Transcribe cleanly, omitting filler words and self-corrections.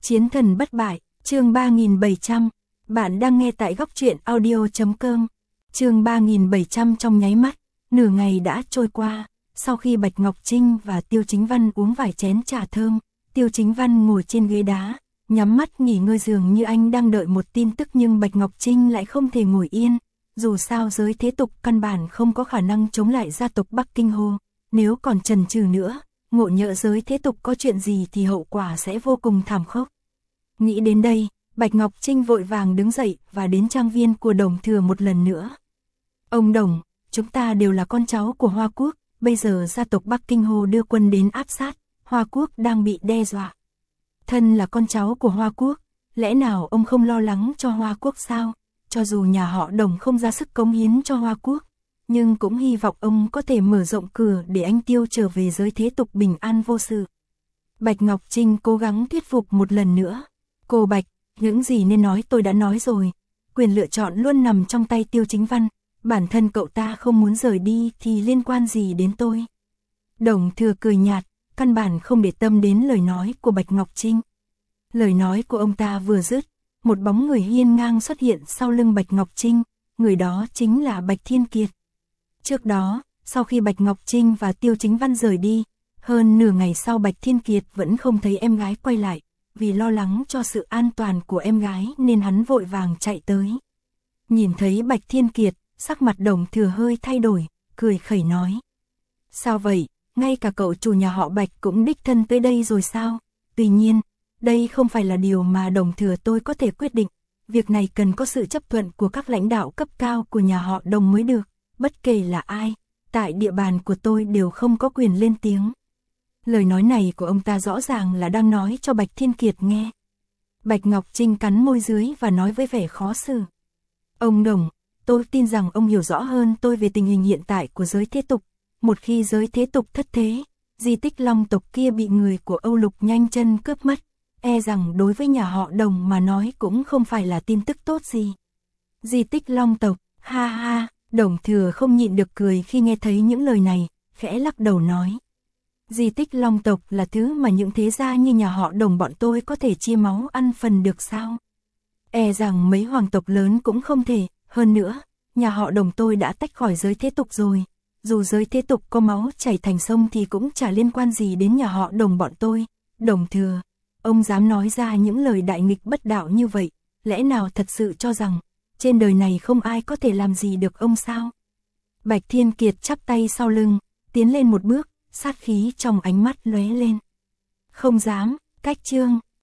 Chiến thần bất bại, chương 3700. Bạn đang nghe tại góc truyện audio.com. Chương 3700. Trong nháy mắt, nửa ngày đã trôi qua. Sau khi Bạch Ngọc Trinh và Tiêu Chính Văn uống vài chén trà thơm, Tiêu Chính Văn ngồi trên ghế đá, nhắm mắt nghỉ ngơi dường như anh đang đợi một tin tức, nhưng Bạch Ngọc Trinh lại không thể ngồi yên. Dù sao giới thế tục căn bản không có khả năng chống lại gia tộc Bắc Kinh Hồ. Nếu còn chần chừ nữa, ngộ nhỡ giới thế tục có chuyện gì thì hậu quả sẽ vô cùng thảm khốc. Nghĩ đến đây, Bạch Ngọc Trinh vội vàng đứng dậy và đến trang viên của Đồng Thừa một lần nữa. Ông Đồng, chúng ta đều là con cháu của Hoa Quốc, bây giờ gia tộc Bắc Kinh Hồ đưa quân đến áp sát, Hoa Quốc đang bị đe dọa. Thân là con cháu của Hoa Quốc, lẽ nào ông không lo lắng cho Hoa Quốc sao? Cho dù nhà họ Đồng không ra sức cống hiến cho Hoa Quốc, nhưng cũng hy vọng ông có thể mở rộng cửa để anh Tiêu trở về giới thế tục bình an vô sự. Bạch Ngọc Trinh cố gắng thuyết phục một lần nữa. Cô Bạch, những gì nên nói tôi đã nói rồi. Quyền lựa chọn luôn nằm trong tay Tiêu Chính Văn. Bản thân cậu ta không muốn rời đi thì liên quan gì đến tôi? Đồng Thừa cười nhạt, căn bản không để tâm đến lời nói của Bạch Ngọc Trinh. Lời nói của ông ta vừa dứt, một bóng người hiên ngang xuất hiện sau lưng Bạch Ngọc Trinh. Người đó chính là Bạch Thiên Kiệt. Trước đó, sau khi Bạch Ngọc Trinh và Tiêu Chính Văn rời đi, hơn nửa ngày sau Bạch Thiên Kiệt vẫn không thấy em gái quay lại. Vì lo lắng cho sự an toàn của em gái nên hắn vội vàng chạy tới. Nhìn thấy Bạch Thiên Kiệt, sắc mặt Đồng Thừa hơi thay đổi, cười khẩy nói. Sao vậy, ngay cả cậu chủ nhà họ Bạch cũng đích thân tới đây rồi sao? Tuy nhiên, đây không phải là điều mà Đồng Thừa tôi có thể quyết định. Việc này cần có sự chấp thuận của các lãnh đạo cấp cao của nhà họ Đồng mới được. Bất kể là ai, tại địa bàn của tôi đều không có quyền lên tiếng. Lời nói này của ông ta rõ ràng là đang nói cho Bạch Thiên Kiệt nghe. Bạch Ngọc Trinh cắn môi dưới và nói với vẻ khó xử. Ông Đồng, tôi tin rằng ông hiểu rõ hơn tôi về tình hình hiện tại của giới thế tục. Một khi giới thế tục thất thế, di tích Long tộc kia bị người của Âu Lục nhanh chân cướp mất, e rằng đối với nhà họ Đồng mà nói cũng không phải là tin tức tốt gì. Di tích Long tộc, ha ha. Đồng Thừa không nhịn được cười khi nghe thấy những lời này, khẽ lắc đầu nói. Di tích Long tộc là thứ mà những thế gia như nhà họ Đồng bọn tôi có thể chia máu ăn phần được sao? E rằng mấy hoàng tộc lớn cũng không thể, hơn nữa, nhà họ Đồng tôi đã tách khỏi giới thế tục rồi. Dù giới thế tục có máu chảy thành sông thì cũng chả liên quan gì đến nhà họ Đồng bọn tôi. Đồng Thừa, ông dám nói ra những lời đại nghịch bất đạo như vậy, lẽ nào thật sự cho rằng trên đời này không ai có thể làm gì được ông sao? Bạch Thiên Kiệt chắp tay sau lưng, tiến lên một bước, sát khí trong ánh mắt lóe lên. Không dám, cách chương.